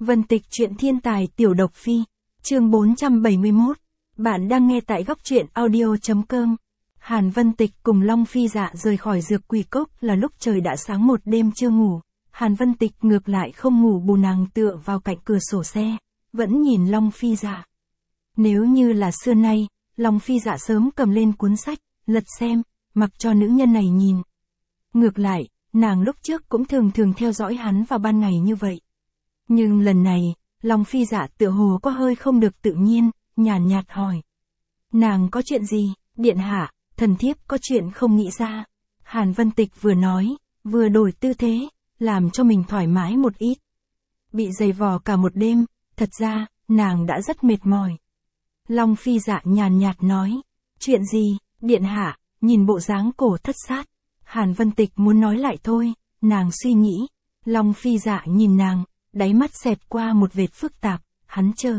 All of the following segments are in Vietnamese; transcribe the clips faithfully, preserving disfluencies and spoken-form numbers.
Vân Tịch truyện thiên tài tiểu độc phi, chương bốn trăm bảy mươi mốt. Bạn đang nghe tại góc truyện audio.com. Hàn Vân Tịch cùng Long Phi Dạ rời khỏi dược quỷ cốc là lúc trời đã sáng, một đêm chưa ngủ. Hàn Vân Tịch ngược lại không ngủ bù, nàng tựa vào cạnh cửa sổ xe, vẫn nhìn Long Phi Dạ. Nếu như là xưa nay, Long Phi Dạ sớm cầm lên cuốn sách, lật xem, mặc cho nữ nhân này nhìn. Ngược lại, nàng lúc trước cũng thường thường theo dõi hắn vào ban ngày như vậy. Nhưng lần này, Long Phi Dạ tựa hồ có hơi không được tự nhiên, nhàn nhạt hỏi. Nàng có chuyện gì, điện hạ, thần thiếp có chuyện không nghĩ ra. Hàn Vân Tịch vừa nói, vừa đổi tư thế, làm cho mình thoải mái một ít. Bị giày vò cả một đêm, thật ra, nàng đã rất mệt mỏi. Long Phi Dạ nhàn nhạt nói, chuyện gì, điện hạ, nhìn bộ dáng cổ thất sát. Hàn Vân Tịch muốn nói lại thôi, nàng suy nghĩ. Long Phi Dạ nhìn nàng, đáy mắt xẹt qua một vệt phức tạp, hắn chờ.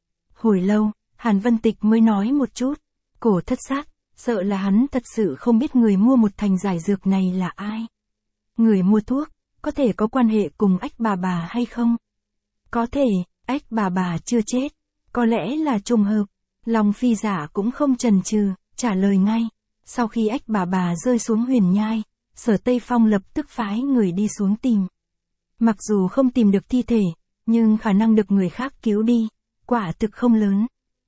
Hồi lâu, Hàn Vân Tịch mới nói một chút, cổ thất sát, sợ là hắn thật sự không biết người mua một thành giải dược này là ai. Người mua thuốc, có thể có quan hệ cùng ách bà bà hay không? Có thể, ách bà bà chưa chết, có lẽ là trùng hợp. Long Phi Dạ cũng không chần chừ, trả lời ngay. Sau khi ách bà bà rơi xuống huyền nhai, Sở Tây Phong lập tức phái người đi xuống tìm. Mặc dù không tìm được thi thể, nhưng khả năng được người khác cứu đi, quả thực không lớn.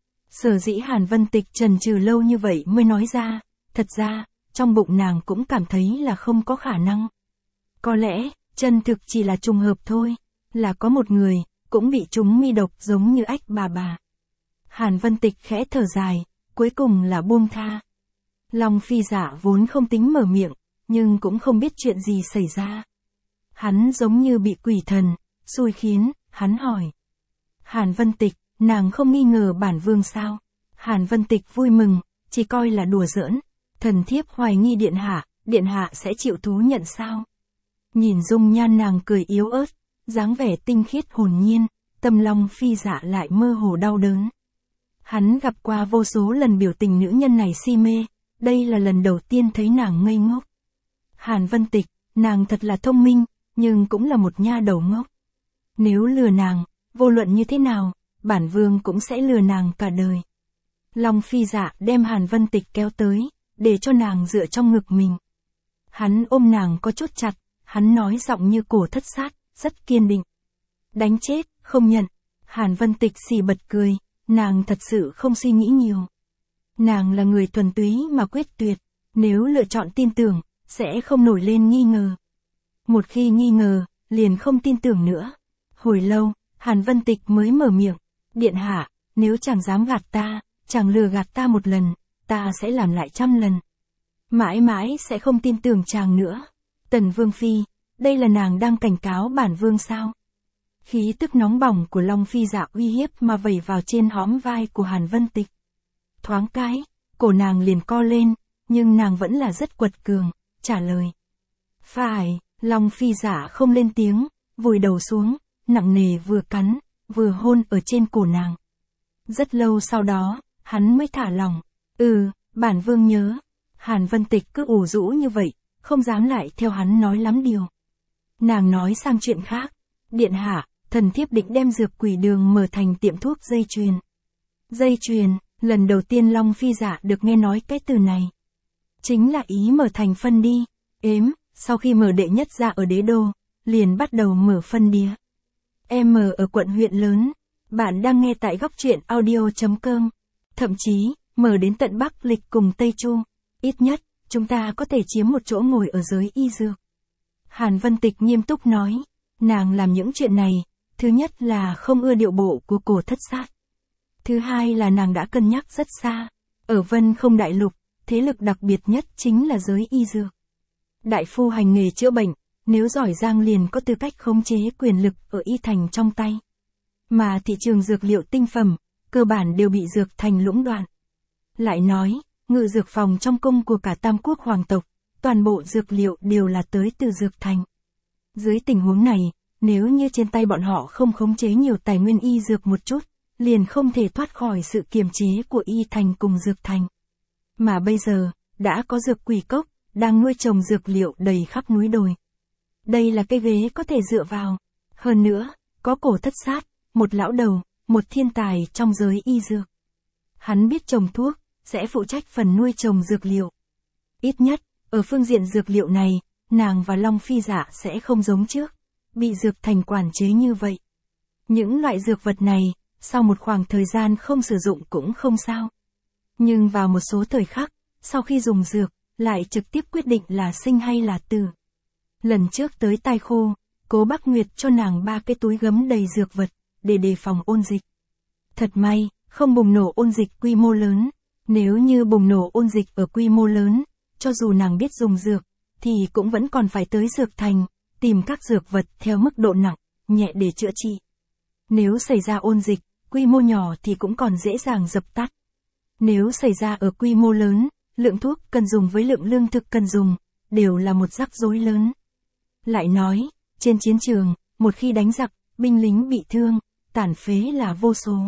Sở dĩ Hàn Vân Tịch chần chừ lâu như vậy mới nói ra, thật ra, trong bụng nàng cũng cảm thấy là không có khả năng. Có lẽ, chân thực chỉ là trùng hợp thôi, là có một người, cũng bị trúng mi độc giống như ách bà bà. Hàn Vân Tịch khẽ thở dài, cuối cùng là buông tha. Long Phi Dạ vốn không tính mở miệng, nhưng cũng không biết chuyện gì xảy ra. Hắn giống như bị quỷ thần, xui khiến, hắn hỏi. Hàn Vân Tịch, nàng không nghi ngờ bản vương sao? Hàn Vân Tịch vui mừng, chỉ coi là đùa giỡn. Thần thiếp hoài nghi điện hạ, điện hạ sẽ chịu thú nhận sao? Nhìn dung nhan nàng cười yếu ớt, dáng vẻ tinh khiết hồn nhiên, tâm Long Phi Dạ lại mơ hồ đau đớn. Hắn gặp qua vô số lần biểu tình nữ nhân này si mê, đây là lần đầu tiên thấy nàng ngây ngốc. Hàn Vân Tịch, nàng thật là thông minh, nhưng cũng là một nha đầu ngốc. Nếu lừa nàng, vô luận như thế nào, bản vương cũng sẽ lừa nàng cả đời. Long Phi Dạ đem Hàn Vân Tịch kéo tới, để cho nàng dựa trong ngực mình. Hắn ôm nàng có chút chặt, hắn nói giọng như cổ thất sát, rất kiên định. Đánh chết, không nhận. Hàn Vân Tịch xì bật cười, nàng thật sự không suy nghĩ nhiều. Nàng là người thuần túy mà quyết tuyệt, nếu lựa chọn tin tưởng, sẽ không nổi lên nghi ngờ. Một khi nghi ngờ, liền không tin tưởng nữa. Hồi lâu, Hàn Vân Tịch mới mở miệng, điện hạ, nếu chàng dám gạt ta, chàng lừa gạt ta một lần, ta sẽ làm lại trăm lần. Mãi mãi sẽ không tin tưởng chàng nữa. Tần Vương Phi, đây là nàng đang cảnh cáo bản vương sao? Khí tức nóng bỏng của Long Phi Dạ uy hiếp mà vẩy vào trên hõm vai của Hàn Vân Tịch. Thoáng cái, cổ nàng liền co lên, nhưng nàng vẫn là rất quật cường, trả lời. Phải, Long Phi Dạ không lên tiếng, vùi đầu xuống, nặng nề vừa cắn, vừa hôn ở trên cổ nàng. Rất lâu sau đó, hắn mới thả lỏng. Ừ, bản vương nhớ. Hàn Vân Tịch cứ ủ rũ như vậy, không dám lại theo hắn nói lắm điều. Nàng nói sang chuyện khác. Điện hạ, thần thiếp định đem dược quỷ đường mở thành tiệm thuốc dây chuyền. Dây chuyền, lần đầu tiên Long Phi Dạ được nghe nói cái từ này. Chính là ý mở thành phân đi. Ếm, sau khi mở đệ nhất ra ở đế đô, liền bắt đầu mở phân đĩa. Em mở ở quận huyện lớn. Bạn đang nghe tại góc truyện audio.com. Thậm chí, mở đến tận Bắc Lịch cùng Tây Chu. Ít nhất, chúng ta có thể chiếm một chỗ ngồi ở giới y dược. Hàn Vân Tịch nghiêm túc nói. Nàng làm những chuyện này, thứ nhất là không ưa điệu bộ của cổ thất sát. Thứ hai là nàng đã cân nhắc rất xa. Ở Vân Không Đại Lục, thế lực đặc biệt nhất chính là giới y dược. Đại phu hành nghề chữa bệnh, nếu giỏi giang liền có tư cách khống chế quyền lực ở y thành trong tay. Mà thị trường dược liệu tinh phẩm, cơ bản đều bị dược thành lũng đoạn. Lại nói, ngự dược phòng trong cung của cả Tam Quốc hoàng tộc, toàn bộ dược liệu đều là tới từ dược thành. Dưới tình huống này, nếu như trên tay bọn họ không khống chế nhiều tài nguyên y dược một chút, liền không thể thoát khỏi sự kiềm chế của y thành cùng dược thành. Mà bây giờ, đã có dược quỷ cốc, đang nuôi trồng dược liệu đầy khắp núi đồi. Đây là cây ghế có thể dựa vào. Hơn nữa, có Cổ Thất Sát, một lão đầu, một thiên tài trong giới y dược. Hắn biết trồng thuốc, sẽ phụ trách phần nuôi trồng dược liệu. Ít nhất, ở phương diện dược liệu này, nàng và Long Phi Dạ sẽ không giống trước, bị dược thành quản chế như vậy. Những loại dược vật này, sau một khoảng thời gian không sử dụng cũng không sao. Nhưng vào một số thời khắc, sau khi dùng dược, lại trực tiếp quyết định là sinh hay là tử. Lần trước tới Tai Khô, Cố Bắc Nguyệt cho nàng ba cái túi gấm đầy dược vật, để đề phòng ôn dịch. Thật may, không bùng nổ ôn dịch quy mô lớn. Nếu như bùng nổ ôn dịch ở quy mô lớn, cho dù nàng biết dùng dược, thì cũng vẫn còn phải tới dược thành, tìm các dược vật theo mức độ nặng, nhẹ để chữa trị. Nếu xảy ra ôn dịch, quy mô nhỏ thì cũng còn dễ dàng dập tắt. Nếu xảy ra ở quy mô lớn, lượng thuốc cần dùng với lượng lương thực cần dùng, đều là một rắc rối lớn. Lại nói, trên chiến trường, một khi đánh giặc, binh lính bị thương, tàn phế là vô số.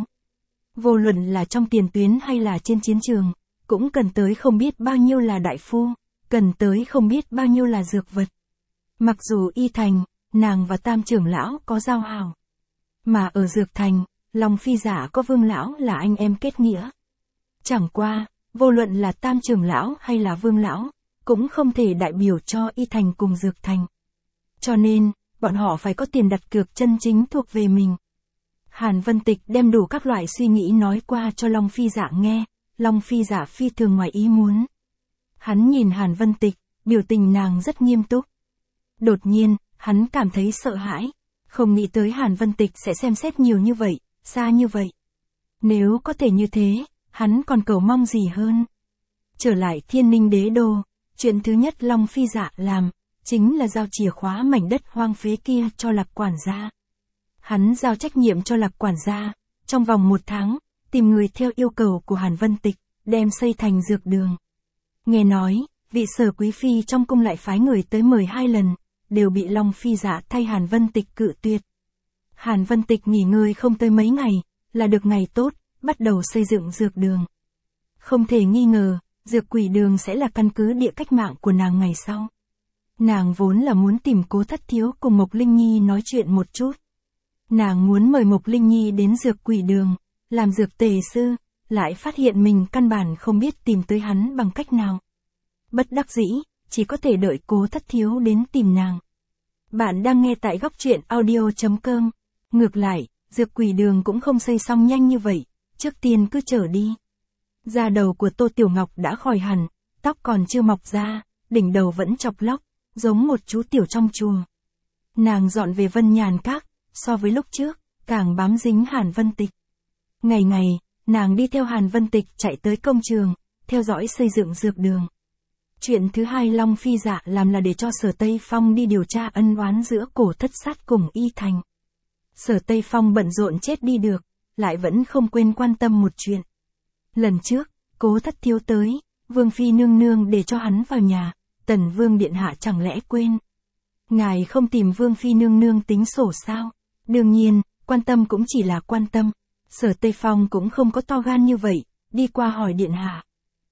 Vô luận là trong tiền tuyến hay là trên chiến trường, cũng cần tới không biết bao nhiêu là đại phu, cần tới không biết bao nhiêu là dược vật. Mặc dù y thành, nàng và Tam trưởng lão có giao hảo. Mà ở dược thành, Long Phi Dạ có Vương lão là anh em kết nghĩa. Chẳng qua, vô luận là Tam trưởng lão hay là Vương lão, cũng không thể đại biểu cho y thành cùng dược thành. Cho nên, bọn họ phải có tiền đặt cược chân chính thuộc về mình. Hàn Vân Tịch đem đủ các loại suy nghĩ nói qua cho Long Phi Dạ nghe, Long Phi Dạ phi thường ngoài ý muốn. Hắn nhìn Hàn Vân Tịch, biểu tình nàng rất nghiêm túc. Đột nhiên, hắn cảm thấy sợ hãi, không nghĩ tới Hàn Vân Tịch sẽ xem xét nhiều như vậy, xa như vậy. Nếu có thể như thế, hắn còn cầu mong gì hơn. Trở lại Thiên Ninh Đế Đô, chuyện thứ nhất Long Phi Dạ làm, chính là giao chìa khóa mảnh đất hoang phế kia cho Lạc quản gia. Hắn giao trách nhiệm cho Lạc quản gia, trong vòng một tháng, tìm người theo yêu cầu của Hàn Vân Tịch, đem xây thành dược đường. Nghe nói, vị Sở quý phi trong cung lại phái người tới mời hai lần, đều bị Long Phi Dạ thay Hàn Vân Tịch cự tuyệt. Hàn Vân Tịch nghỉ ngơi không tới mấy ngày, là được ngày tốt, bắt đầu xây dựng dược đường. Không thể nghi ngờ, dược quỷ đường sẽ là căn cứ địa cách mạng của nàng ngày sau. Nàng vốn là muốn tìm Cố Thất Thiếu cùng Mộc Linh Nhi nói chuyện một chút. Nàng muốn mời Mộc Linh Nhi đến dược quỷ đường, làm dược tề sư, lại phát hiện mình căn bản không biết tìm tới hắn bằng cách nào. Bất đắc dĩ, chỉ có thể đợi Cố Thất Thiếu đến tìm nàng. Bạn đang nghe tại góc truyện audio chấm com. Ngược lại, dược quỷ đường cũng không xây xong nhanh như vậy, trước tiên cứ chờ đi. Da đầu của Tô Tiểu Ngọc đã khỏi hẳn, tóc còn chưa mọc ra, đỉnh đầu vẫn chọc lóc, giống một chú tiểu trong chùa. Nàng dọn về Vân Nhàn Các, so với lúc trước, càng bám dính Hàn Vân Tịch. Ngày ngày, nàng đi theo Hàn Vân Tịch chạy tới công trường, theo dõi xây dựng dược đường. Chuyện thứ hai Long Phi Dạ làm là để cho Sở Tây Phong đi điều tra ân oán giữa Cổ Thất Sát cùng Y Thành. Sở Tây Phong bận rộn chết đi được, lại vẫn không quên quan tâm một chuyện. Lần trước, Cố Thất Thiếu tới, Vương Phi nương nương để cho hắn vào nhà, Tần Vương điện hạ chẳng lẽ quên. Ngài không tìm Vương Phi nương nương tính sổ sao? Đương nhiên, quan tâm cũng chỉ là quan tâm. Sở Tây Phong cũng không có to gan như vậy, đi qua hỏi điện hạ.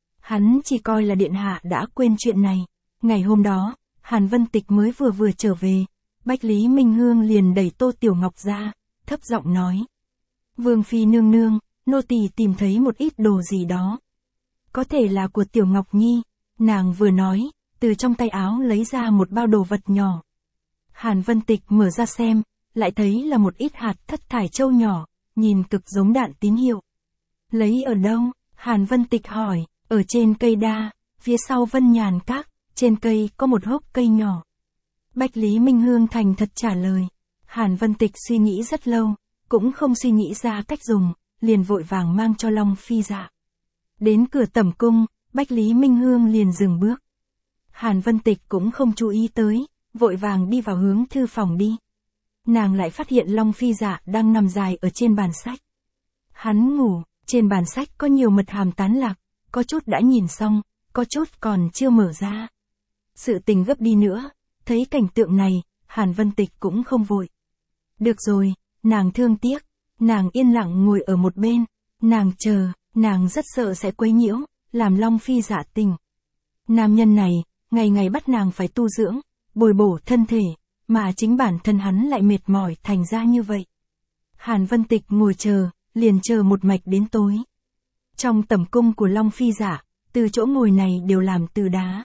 Hắn chỉ coi là điện hạ đã quên chuyện này. Ngày hôm đó, Hàn Vân Tịch mới vừa vừa trở về, Bách Lý Minh Hương liền đẩy Tô Tiểu Ngọc ra, thấp giọng nói. Vương Phi nương nương, nô tỳ tìm thấy một ít đồ gì đó. Có thể là của Tiểu Ngọc Nhi, nàng vừa nói, từ trong tay áo lấy ra một bao đồ vật nhỏ. Hàn Vân Tịch mở ra xem, lại thấy là một ít hạt thất thải châu nhỏ, nhìn cực giống đạn tín hiệu. Lấy ở đâu? Hàn Vân Tịch hỏi, ở trên cây đa, phía sau Vân Nhàn Các, trên cây có một hốc cây nhỏ. Bách Lý Minh Hương thành thật trả lời. Hàn Vân Tịch suy nghĩ rất lâu, cũng không suy nghĩ ra cách dùng, liền vội vàng mang cho Long Phi Dạ. Đến cửa tẩm cung, Bách Lý Minh Hương liền dừng bước. Hàn Vân Tịch cũng không chú ý tới, vội vàng đi vào hướng thư phòng đi. Nàng lại phát hiện Long Phi Dạ đang nằm dài ở trên bàn sách. Hắn ngủ, trên bàn sách có nhiều mật hàm tán lạc, có chút đã nhìn xong, có chút còn chưa mở ra. Sự tình gấp đi nữa, thấy cảnh tượng này, Hàn Vân Tịch cũng không vội. Được rồi, nàng thương tiếc, nàng yên lặng ngồi ở một bên, nàng chờ, nàng rất sợ sẽ quấy nhiễu, làm Long Phi Dạ tỉnh. Nam nhân này, ngày ngày bắt nàng phải tu dưỡng, bồi bổ thân thể, mà chính bản thân hắn lại mệt mỏi thành ra như vậy. Hàn Vân Tịch ngồi chờ, liền chờ một mạch đến tối. Trong tẩm cung của Long Phi Dạ, từ chỗ ngồi này đều làm từ đá.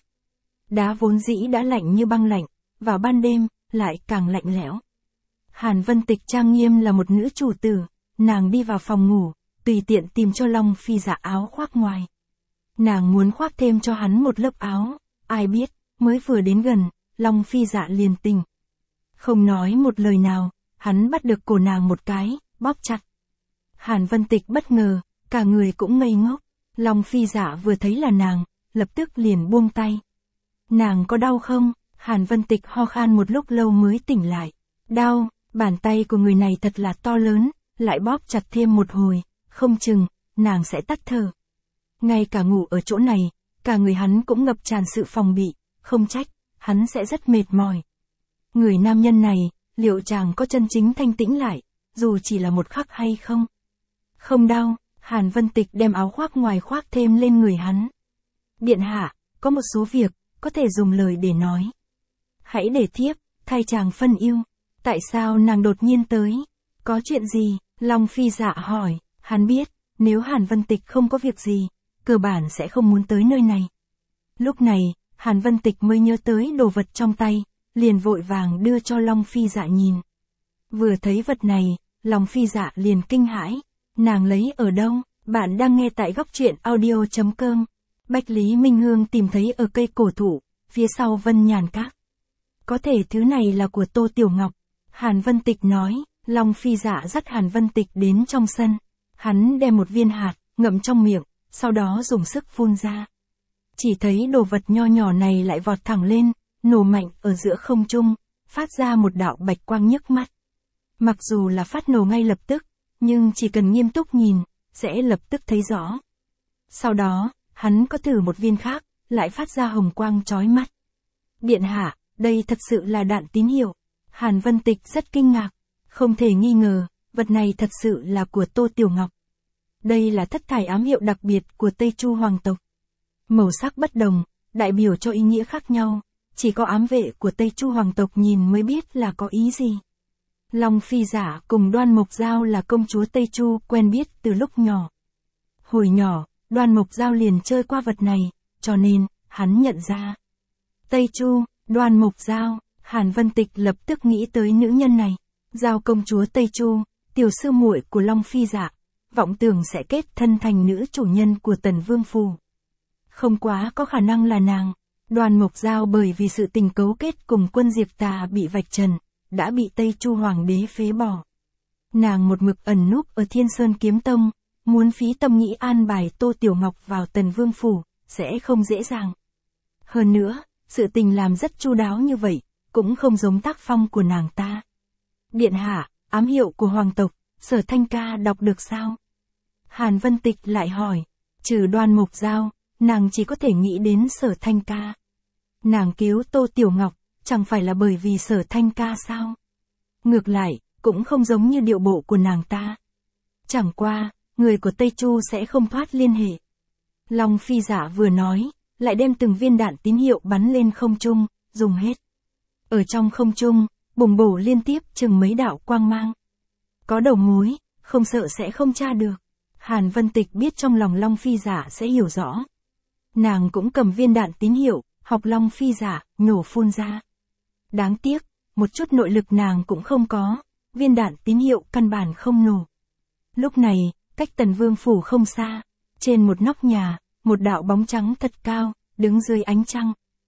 Đá vốn dĩ đã lạnh như băng lạnh, vào ban đêm, lại càng lạnh lẽo. Hàn Vân Tịch trang nghiêm là một nữ chủ tử, nàng đi vào phòng ngủ, tùy tiện tìm cho Long Phi Dạ áo khoác ngoài. Nàng muốn khoác thêm cho hắn một lớp áo, ai biết, mới vừa đến gần, Long Phi Dạ liền tỉnh. Không nói một lời nào, hắn bắt được cổ nàng một cái, bóp chặt. Hàn Vân Tịch bất ngờ, cả người cũng ngây ngốc. Long Phi Dạ vừa thấy là nàng, lập tức liền buông tay. Nàng có đau không? Hàn Vân Tịch ho khan một lúc lâu mới tỉnh lại. Đau, bàn tay của người này thật là to lớn, lại bóp chặt thêm một hồi, không chừng, nàng sẽ tắt thở. Ngay cả ngủ ở chỗ này, cả người hắn cũng ngập tràn sự phòng bị, không trách, hắn sẽ rất mệt mỏi. Người nam nhân này, liệu chàng có chân chính thanh tĩnh lại, dù chỉ là một khắc hay không? Không đau, Hàn Vân Tịch đem áo khoác ngoài khoác thêm lên người hắn. Điện hạ, có một số việc, có thể dùng lời để nói. Hãy để thiếp, thay chàng phân ưu. Tại sao nàng đột nhiên tới? Có chuyện gì? Long Phi Dạ hỏi, hắn biết, nếu Hàn Vân Tịch không có việc gì, cơ bản sẽ không muốn tới nơi này. Lúc này, Hàn Vân Tịch mới nhớ tới đồ vật trong tay, liền vội vàng đưa cho Long Phi Dạ nhìn. Vừa thấy vật này, Long Phi Dạ liền kinh hãi. Nàng lấy ở đâu? Bạn đang nghe tại góc truyện audio chấm com. Bách Lý Minh Hương tìm thấy ở cây cổ thụ, phía sau Vân Nhàn Các. Có thể thứ này là của Tô Tiểu Ngọc. Hàn Vân Tịch nói, Long Phi Dạ dắt Hàn Vân Tịch đến trong sân. Hắn đem một viên hạt, ngậm trong miệng, sau đó dùng sức phun ra. Chỉ thấy đồ vật nho nhỏ này lại vọt thẳng lên, nổ mạnh ở giữa không trung, phát ra một đạo bạch quang nhức mắt. Mặc dù là phát nổ ngay lập tức, nhưng chỉ cần nghiêm túc nhìn, sẽ lập tức thấy rõ. Sau đó, hắn có thử một viên khác, lại phát ra hồng quang chói mắt. Điện hạ, đây thật sự là đạn tín hiệu. Hàn Vân Tịch rất kinh ngạc, không thể nghi ngờ, vật này thật sự là của Tô Tiểu Ngọc. Đây là thất thải ám hiệu đặc biệt của Tây Chu hoàng tộc. Màu sắc bất đồng, đại biểu cho ý nghĩa khác nhau, chỉ có ám vệ của Tây Chu hoàng tộc nhìn mới biết là có ý gì. Long Phi Dạ cùng Đoan Mộc Giao là công chúa Tây Chu quen biết từ lúc nhỏ. Hồi nhỏ, Đoan Mộc Giao liền chơi qua vật này, cho nên, hắn nhận ra. Tây Chu, Đoan Mộc Giao, Hàn Vân Tịch lập tức nghĩ tới nữ nhân này. Giao công chúa Tây Chu, tiểu sư muội của Long Phi Dạ, vọng tưởng sẽ kết thân thành nữ chủ nhân của Tần Vương Phủ. Không quá có khả năng là nàng. Đoan Mộc Giao bởi vì sự tình cấu kết cùng quân Diệp Tà bị vạch trần, đã bị Tây Chu hoàng đế phế bỏ. Nàng một mực ẩn núp ở Thiên Sơn Kiếm Tông, muốn phí tâm nghĩ an bài Tô Tiểu Ngọc vào Tần Vương Phủ, sẽ không dễ dàng. Hơn nữa, sự tình làm rất chu đáo như vậy, cũng không giống tác phong của nàng ta. Điện hạ, ám hiệu của hoàng tộc, Sở Thanh Ca đọc được sao? Hàn Vân Tịch lại hỏi, trừ Đoan Mộc Giao, nàng chỉ có thể nghĩ đến Sở Thanh Ca. Nàng cứu Tô Tiểu Ngọc, chẳng phải là bởi vì Sở Thanh Ca sao? Ngược lại, cũng không giống như điệu bộ của nàng ta. Chẳng qua, người của Tây Chu sẽ không thoát liên hệ. Long Phi Dạ vừa nói, lại đem từng viên đạn tín hiệu bắn lên không trung, dùng hết. Ở trong không trung, bùng bổ liên tiếp chừng mấy đạo quang mang. Có đầu mối, không sợ sẽ không tra được. Hàn Vân Tịch biết trong lòng Long Phi Dạ sẽ hiểu rõ. Nàng cũng cầm viên đạn tín hiệu, học Long Phi Dạ, nổ phun ra. Đáng tiếc, một chút nội lực nàng cũng không có, viên đạn tín hiệu căn bản không nổ. Lúc này, cách Tần Vương Phủ không xa, trên một nóc nhà, một đạo bóng trắng thật cao, đứng dưới ánh trăng.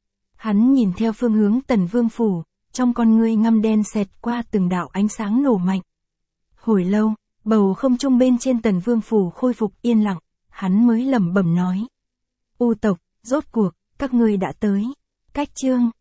Hắn nhìn theo phương hướng Tần Vương Phủ, trong con ngươi ngăm đen xẹt qua từng đạo ánh sáng nổ mạnh. Hồi lâu, bầu không trung bên trên Tần Vương Phủ khôi phục yên lặng, hắn mới lẩm bẩm nói. U tộc, rốt cuộc, các ngươi đã tới. Cách chương